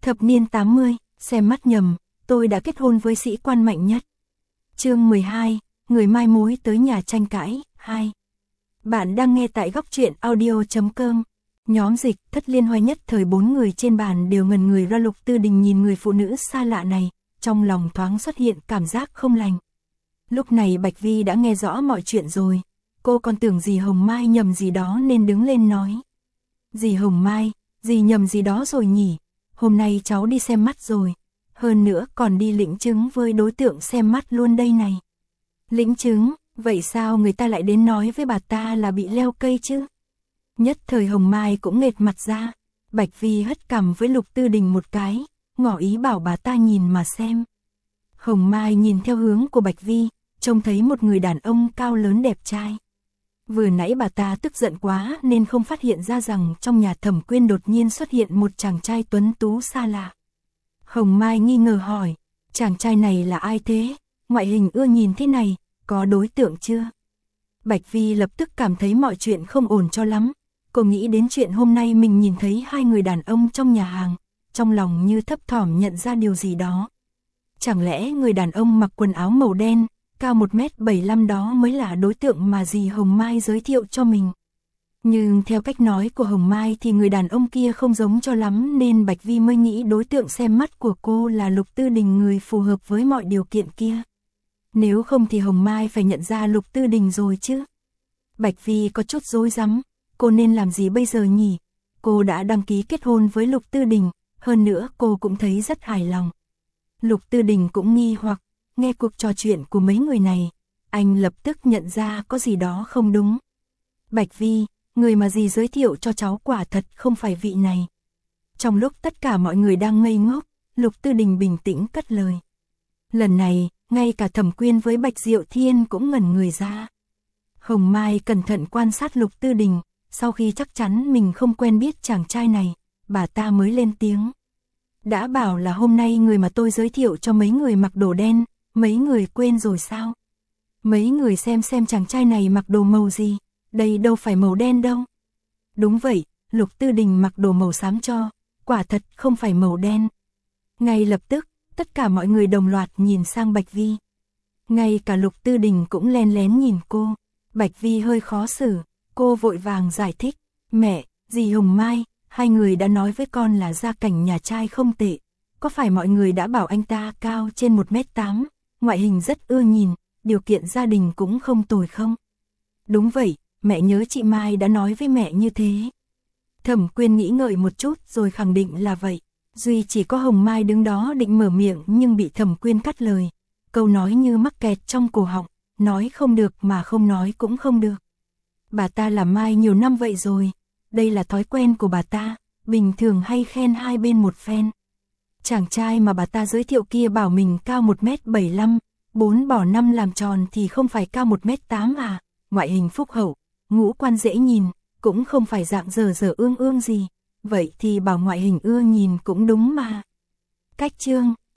Thập niên 80, xem mắt nhầm, tôi đã kết hôn với sĩ quan mạnh nhất. Chương 12, người mai mối tới nhà tranh cãi, 2. Bạn đang nghe tại góc truyện audio.com. Nhóm dịch thất liên hoa nhất thời 4 người trên bàn đều ngần người ra. Lục Tư Đình nhìn người phụ nữ xa lạ này, trong lòng thoáng xuất hiện cảm giác không lành. Lúc này Bạch Vi đã nghe rõ mọi chuyện rồi, cô còn tưởng dì Hồng Mai nhầm gì đó nên đứng lên nói. Dì Hồng Mai, dì nhầm gì đó rồi nhỉ, hôm nay cháu đi xem mắt rồi, hơn nữa còn đi lĩnh chứng với đối tượng xem mắt luôn đây này. Lĩnh chứng, vậy sao người ta lại đến nói với bà ta là bị leo cây chứ? Nhất thời Hồng Mai cũng nghệt mặt ra, Bạch Vi hất cằm với Lục Tư Đình một cái, ngỏ ý bảo bà ta nhìn mà xem. Hồng Mai nhìn theo hướng của Bạch Vi, trông thấy một người đàn ông cao lớn đẹp trai. Vừa nãy bà ta tức giận quá nên không phát hiện ra rằng trong nhà Thẩm Quyên đột nhiên xuất hiện một chàng trai tuấn tú xa lạ. Hồng Mai nghi ngờ hỏi, chàng trai này là ai thế? Ngoại hình ưa nhìn thế này, có đối tượng chưa? Bạch Vi lập tức cảm thấy mọi chuyện không ổn cho lắm. Cô nghĩ đến chuyện hôm nay mình nhìn thấy hai người đàn ông trong nhà hàng, trong lòng như thấp thỏm nhận ra điều gì đó. Chẳng lẽ người đàn ông mặc quần áo màu đen, cao 1m75 đó mới là đối tượng mà dì Hồng Mai giới thiệu cho mình? Nhưng theo cách nói của Hồng Mai thì người đàn ông kia không giống cho lắm nên Bạch Vi mới nghĩ đối tượng xem mắt của cô là Lục Tư Đình, người phù hợp với mọi điều kiện kia. Nếu không thì Hồng Mai phải nhận ra Lục Tư Đình rồi chứ. Bạch Vi có chút rối rắm, cô nên làm gì bây giờ nhỉ? Cô đã đăng ký kết hôn với Lục Tư Đình, hơn nữa cô cũng thấy rất hài lòng. Lục Tư Đình cũng nghi hoặc, nghe cuộc trò chuyện của mấy người này, anh lập tức nhận ra có gì đó không đúng. Bạch Vi, người mà dì giới thiệu cho cháu quả thật không phải vị này. Trong lúc tất cả mọi người đang ngây ngốc, Lục Tư Đình bình tĩnh cất lời. Lần này, ngay cả Thẩm Quyên với Bạch Diệu Thiên cũng ngẩn người ra. Hồng Mai cẩn thận quan sát Lục Tư Đình, sau khi chắc chắn mình không quen biết chàng trai này, bà ta mới lên tiếng. Đã bảo là hôm nay người mà tôi giới thiệu cho mấy người mặc đồ đen, mấy người quên rồi sao? Mấy người xem chàng trai này mặc đồ màu gì, đây đâu phải màu đen đâu. Đúng vậy, Lục Tư Đình mặc đồ màu xám cho, quả thật không phải màu đen. Ngay lập tức, tất cả mọi người đồng loạt nhìn sang Bạch Vi. Ngay cả Lục Tư Đình cũng len lén nhìn cô. Bạch Vi hơi khó xử, cô vội vàng giải thích. Mẹ, dì Hồng Mai, hai người đã nói với con là gia cảnh nhà trai không tệ. Có phải mọi người đã bảo anh ta cao trên 1m8, ngoại hình rất ưa nhìn, điều kiện gia đình cũng không tồi không? Đúng vậy, mẹ nhớ chị Mai đã nói với mẹ như thế. Thẩm Quyên nghĩ ngợi một chút rồi khẳng định là vậy. Duy chỉ có Hồng Mai đứng đó định mở miệng nhưng bị Thẩm Quyên cắt lời. Câu nói như mắc kẹt trong cổ họng, nói không được mà không nói cũng không được. Bà ta làm Mai nhiều năm vậy rồi, đây là thói quen của bà ta, bình thường hay khen hai bên một phen. Chàng trai mà bà ta giới thiệu kia bảo mình cao 1m75, 4 bỏ 5 làm tròn thì không phải cao 1m8 à, ngoại hình phúc hậu, ngũ quan dễ nhìn, cũng không phải dạng dở dở ương ương gì, vậy thì bảo ngoại hình ưa nhìn cũng đúng mà. Cách chương